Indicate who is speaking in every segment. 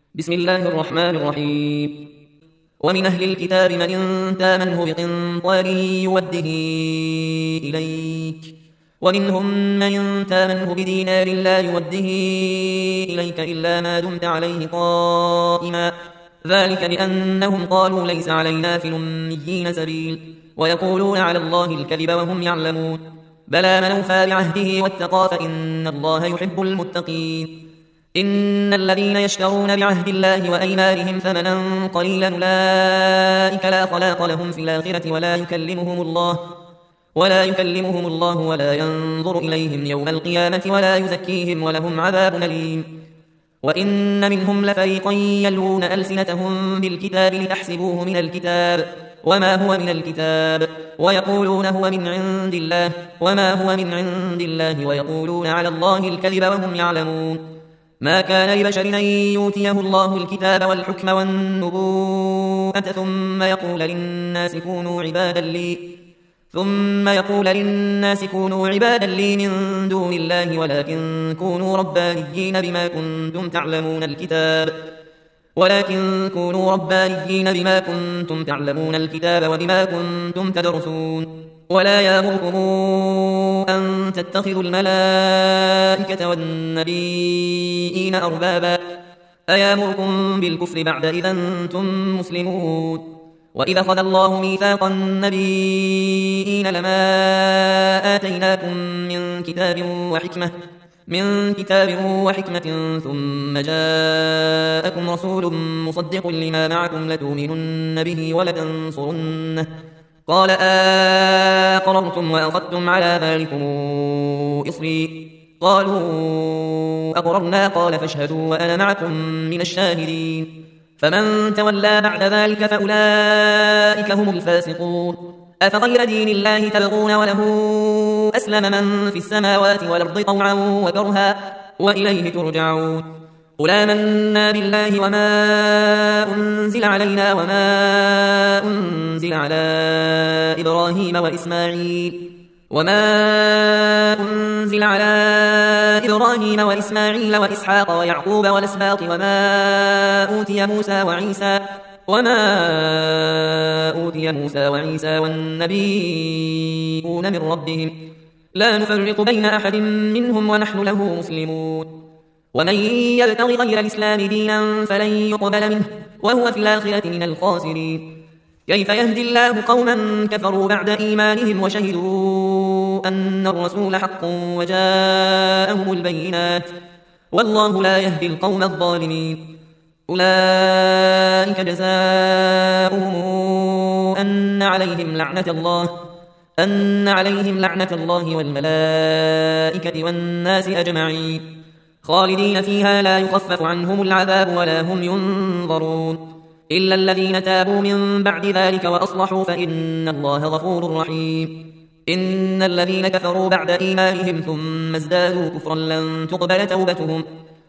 Speaker 1: بسم الله الرحمن الرحيم. ومن أهل الكتاب من إن تامنه بقنطار يوده إليك، ومنهم من إن تامنه بدينار لا يوده إليك إلا ما دمت عليه قائما، ذلك بأنهم قالوا ليس علينا في الأميين سبيل ويقولون على الله الكذب وهم يعلمون. بلى من أوفى بعهده واتقى فإن الله يحب المتقين. إن الذين يشترون بعهد الله وأيمانهم ثمنا قليلا أولئك لا خلاق لهم في الآخرة ولا يكلمهم الله ولا ينظر إليهم يوم القيامة ولا يزكيهم ولهم عذاب أليم. وإن منهم لفريقا يلوون ألسنتهم بالكتاب لتحسبوه من الكتاب وما هو من الكتاب ويقولون هو من عند الله وما هو من عند الله ويقولون على الله الكذب وهم يعلمون. ما كان لبشر أن يؤتيه الله الكتاب والحكم والنبوءة ثم يقول للناس كونوا عبادا لي من دون الله ولكن كونوا ربانيين بما كنتم تعلمون الكتاب وبما كنتم تدرسون. ولا يأمركم أن تتخذوا الملائكة والنبيين أربابا أيامركم بالكفر بعد إذا أنتم مسلمون. وإذا أخذ الله ميثاق النبيين لما آتيناكم من كتاب وحكمة ثم جاءكم رسول مصدق لما معكم لتؤمنن به ولتنصرنه قال أقررتم وأخذتم على ذلكم إصري قالوا أقررنا قال فاشهدوا وأنا معكم من الشاهدين. فمن تولى بعد ذلك فأولئك هم الفاسقون. أفغير دين الله تبغون وله أسلم من في السماوات والأرض طوعا وكرها وإليه ترجعون. قل آمنا بالله وما أنزل علينا وما أنزل على إبراهيم وإسماعيل وإسحاق ويعقوب والأسباط وما أوتي موسى وعيسى والنبيون من ربهم لا نفرق بين أحد منهم ونحن له مسلمون. ومن يبتغ غير الإسلام دينا فلن يقبل منه وهو في الآخرة من الخاسرين. كيف يهدي الله قوما كفروا بعد إيمانهم وشهدوا أن الرسول حق وجاءهم البينات والله لا يهدي القوم الظالمين. أولئك جزاؤهم أن عليهم لعنة الله والملائكة والناس أجمعين خالدين فيها لا يخفف عنهم العذاب ولا هم ينظرون إلا الذين تابوا من بعد ذلك وأصلحوا فإن الله غفور رحيم. إن الذين كفروا بعد إيمانهم ثم ازدادوا كفرا لن تقبل توبتهم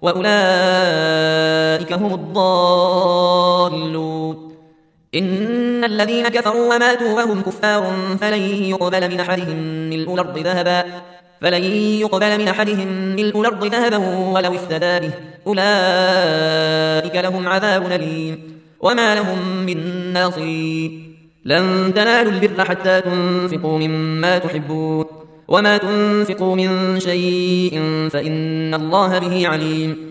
Speaker 1: وأولئك هم الضالون. إن الذين كفروا وماتوا وهم كفار فلن يقبل من أحدهم ملء الأرض ذهبا ولو افتدى به أولئك لهم عذاب أليم وما لهم من ناصرين. لن تنالوا البر حتى تنفقوا مما تحبون وما تنفقوا من شيء فإن الله به عليم.